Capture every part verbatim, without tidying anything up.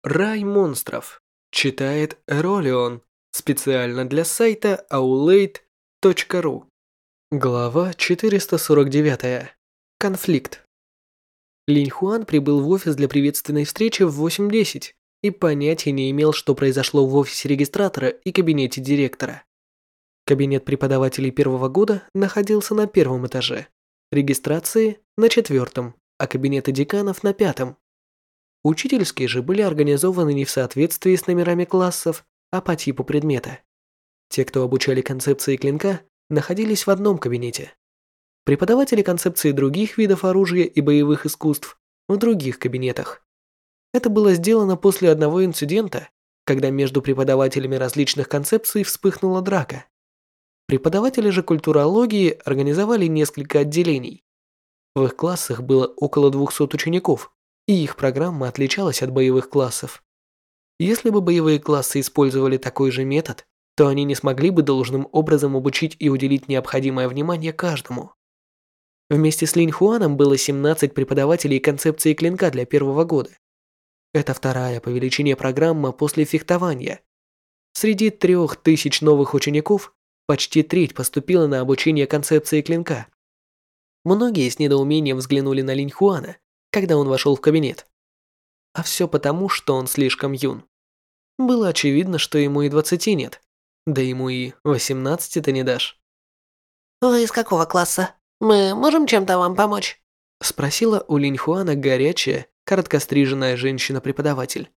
Рай монстров. Читает Эролион. Специально для сайта аулейт точка ру. Глава четыреста сорок девять. Конфликт. Линь Хуан прибыл в офис для приветственной встречи в восемь десять и понятия не имел, что произошло в офисе регистратора и кабинете директора. Кабинет преподавателей первого года находился на первом этаже, регистрации на четвертом, а кабинеты деканов на пятом. Учительские же были организованы не в соответствии с номерами классов, а по типу предмета. Те, кто обучали концепции клинка, находились в одном кабинете. Преподаватели концепции других видов оружия и боевых искусств в других кабинетах. Это было сделано после одного инцидента, когда между преподавателями различных концепций вспыхнула драка. Преподаватели же культурологии организовали несколько отделений. В их классах было около двухсот учеников, и их программа отличалась от боевых классов. Если бы боевые классы использовали такой же метод, то они не смогли бы должным образом обучить и уделить необходимое внимание каждому. Вместе с Линь Хуаном было семнадцать преподавателей концепции клинка для первого года. Это вторая по величине программа после фехтования. Среди трех тысяч новых учеников почти треть поступила на обучение концепции клинка. Многие с недоумением взглянули на Линь Хуана, когда он вошел в кабинет. А все потому, что он слишком юн. Было очевидно, что ему и двадцати нет, да ему и восемнадцати-то не дашь. «Вы из какого класса? Мы можем чем-то вам помочь?» Спросила у Линь Хуана горячая, короткостриженная женщина-преподаватель.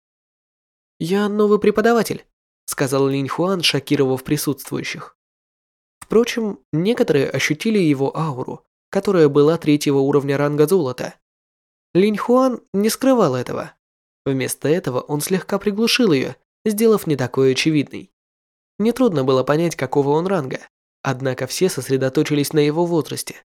«Я новый преподаватель», сказал Линь Хуан, шокировав присутствующих. Впрочем, некоторые ощутили его ауру, которая была третьего уровня ранга золота. Линь Хуан не скрывал этого. Вместо этого он слегка приглушил ее, сделав не такой очевидной. Нетрудно было понять, какого он ранга, однако все сосредоточились на его возрасте.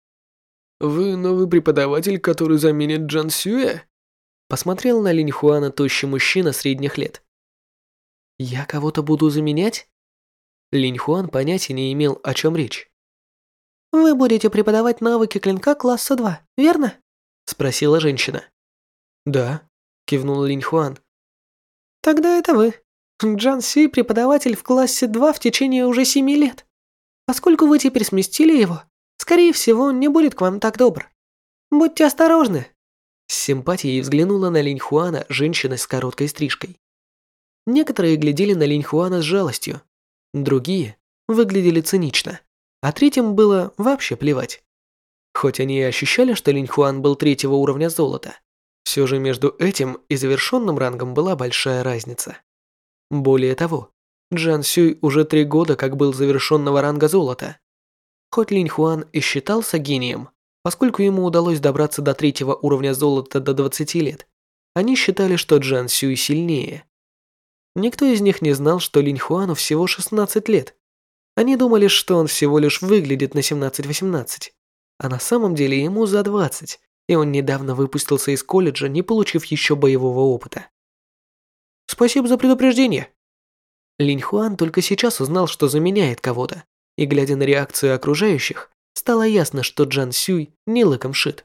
«Вы новый преподаватель, который заменит Джан Сюэ?» Посмотрел на Линь Хуана тощий мужчина средних лет. «Я кого-то буду заменять?» Линь Хуан понятия не имел, о чем речь. «Вы будете преподавать навыки клинка класса два, верно?» Спросила женщина. «Да», кивнул Линь Хуан. «Тогда это вы. Джан Си преподаватель в классе два в течение уже семи лет. Поскольку вы теперь сместили его, скорее всего, он не будет к вам так добр. Будьте осторожны». С симпатией взглянула на Линь Хуана женщина с короткой стрижкой. Некоторые глядели на Линь Хуана с жалостью, другие выглядели цинично, а третьим было вообще плевать. Хоть они и ощущали, что Линь Хуан был третьего уровня золота, все же между этим и завершенным рангом была большая разница. Более того, Джан Сюй уже три года как был завершенного ранга золота. Хоть Линь Хуан и считался гением, поскольку ему удалось добраться до третьего уровня золота до двадцати лет, они считали, что Джан Сюй сильнее. Никто из них не знал, что Линь Хуану всего шестнадцать лет. Они думали, что он всего лишь выглядит на семнадцать-восемнадцать. А на самом деле ему за двадцать, и он недавно выпустился из колледжа, не получив еще боевого опыта. «Спасибо за предупреждение». Линь Хуан только сейчас узнал, что заменяет кого-то, и, глядя на реакцию окружающих, стало ясно, что Джан Сюй не лыком шит.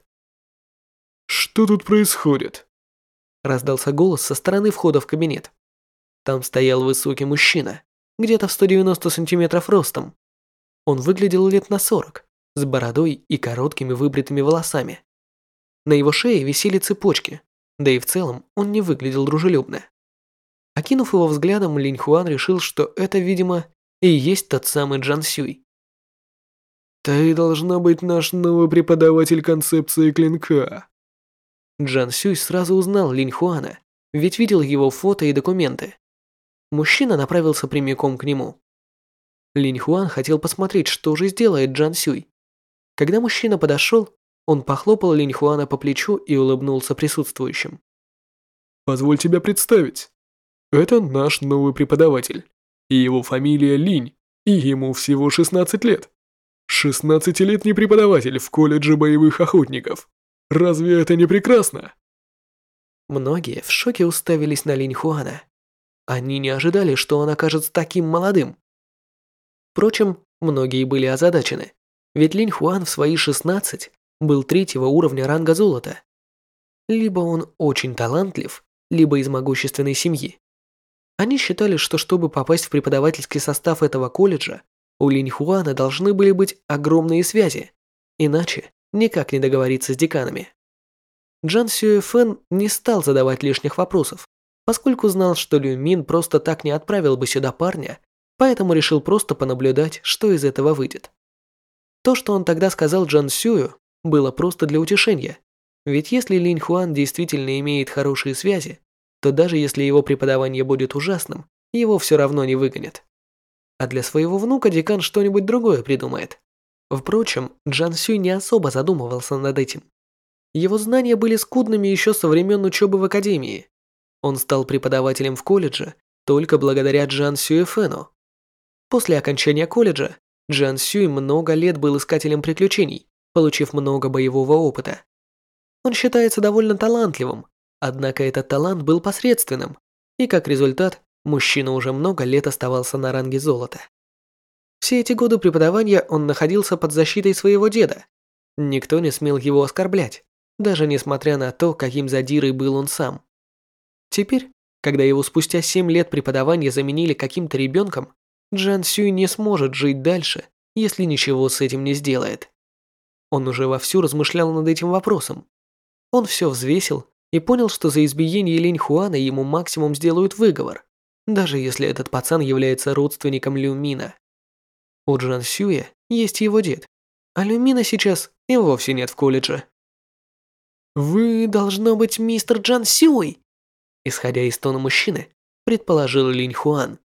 «Что тут происходит?» Раздался голос со стороны входа в кабинет. Там стоял высокий мужчина, где-то в сто девяносто сантиметров ростом. Он выглядел лет на сорок, с бородой и короткими выбритыми волосами. На его шее висели цепочки, да и в целом он не выглядел дружелюбно. Окинув его взглядом, Линь Хуан решил, что это, видимо, и есть тот самый Джан Сюй. «Ты должна быть наш новый преподаватель концепции клинка». Джан Сюй сразу узнал Линь Хуана, ведь видел его фото и документы. Мужчина направился прямиком к нему. Линь Хуан хотел посмотреть, что же сделает Джан Сюй. Когда мужчина подошел, он похлопал Линь Хуана по плечу и улыбнулся присутствующим. «Позволь тебя представить. Это наш новый преподаватель. И его фамилия Линь, и ему всего шестнадцать лет. шестнадцатилетний преподаватель в колледже боевых охотников. Разве это не прекрасно?» Многие в шоке уставились на Линь Хуана. Они не ожидали, что он окажется таким молодым. Впрочем, многие были озадачены, ведь Линь Хуан в свои шестнадцать был третьего уровня ранга золота. Либо он очень талантлив, либо из могущественной семьи. Они считали, что чтобы попасть в преподавательский состав этого колледжа, у Линьхуана должны были быть огромные связи, иначе никак не договориться с деканами. Джан Сюэфэн не стал задавать лишних вопросов, поскольку знал, что Лю Мин просто так не отправил бы сюда парня, поэтому решил просто понаблюдать, что из этого выйдет. То, что он тогда сказал Джан Сюю, было просто для утешения, ведь если Линь Хуан действительно имеет хорошие связи, то даже если его преподавание будет ужасным, его все равно не выгонят. А для своего внука декан что-нибудь другое придумает. Впрочем, Джан Сюй не особо задумывался над этим. Его знания были скудными еще со времен учебы в академии. Он стал преподавателем в колледже только благодаря Джан Сюэфэну. После окончания колледжа Джан Сюй много лет был искателем приключений, получив много боевого опыта. Он считается довольно талантливым, однако этот талант был посредственным, и как результат, мужчина уже много лет оставался на ранге золота. Все эти годы преподавания он находился под защитой своего деда. Никто не смел его оскорблять, даже несмотря на то, каким задирой был он сам. Теперь, когда его спустя семь лет преподавания заменили каким-то ребенком, Джан Сюй не сможет жить дальше, если ничего с этим не сделает. Он уже вовсю размышлял над этим вопросом. Он все взвесил и понял, что за избиение Линь Хуана ему максимум сделают выговор, даже если этот пацан является родственником Лю Мина. У Джан Сюя есть его дед, а Лю Мина сейчас и вовсе нет в колледже. «Вы, должно быть, мистер Джан Сюй!» Исходя из тона мужчины, предположил Линь Хуан.